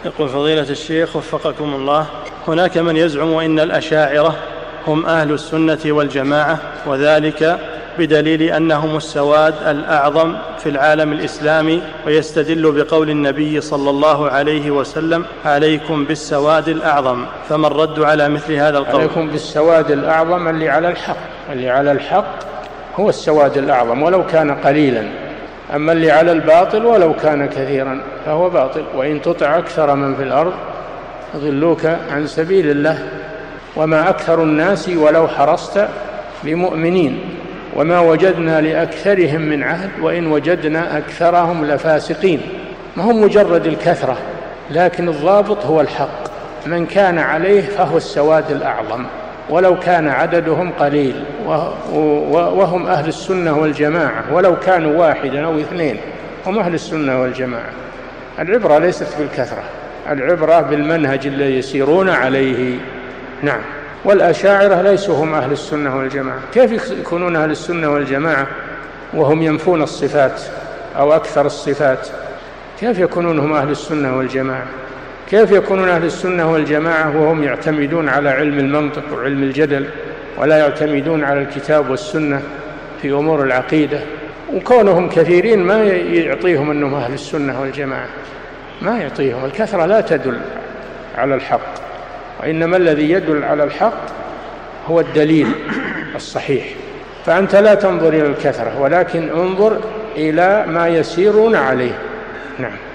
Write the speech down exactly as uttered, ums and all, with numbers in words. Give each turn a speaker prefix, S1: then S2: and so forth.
S1: يقول فضيلة الشيخ وفقكم الله، هناك من يزعم أن الأشاعرة هم أهل السنة والجماعة، وذلك بدليل أنهم السواد الأعظم في العالم الإسلامي، ويستدل بقول النبي صلى الله عليه وسلم: عليكم بالسواد الأعظم. فما الرد على مثل هذا القول؟
S2: عليكم بالسواد الأعظم اللي على الحق، اللي على الحق هو السواد الأعظم ولو كان قليلا، أما اللي على الباطل ولو كان كثيرا فهو باطل. وإن تطع أكثر من في الأرض يضلوك عن سبيل الله، وما أكثر الناس ولو حرصت بمؤمنين، وما وجدنا لأكثرهم من عهد وإن وجدنا أكثرهم لفاسقين. ما هم مجرد الكثرة، لكن الضابط هو الحق. من كان عليه فهو السواد الأعظم ولو كان عددهم قليل، وهم أهل السنة والجماعة، ولو كانوا واحدا أو اثنين هم أهل السنة والجماعة. العبرة ليست بالكثرة، العبرة بالمنهج الذي يسيرون عليه. نعم. والأشاعرة ليسوا هم أهل السنة والجماعة. كيف يكونون أهل السنة والجماعة وهم ينفون الصفات أو أكثر الصفات؟ كيف يكونون هم أهل السنة والجماعة؟ كيف يكونون أهل السنة والجماعة وهم يعتمدون على علم المنطق وعلم الجدل، ولا يعتمدون على الكتاب والسنة في أمور العقيدة؟ وكونهم كثيرين ما يعطيهم أنهم أهل السنة والجماعة، ما يعطيهم. الكثرة لا تدل على الحق، وإنما الذي يدل على الحق هو الدليل الصحيح. فأنت لا تنظر إلى الكثرة، ولكن انظر إلى ما يسيرون عليه. نعم.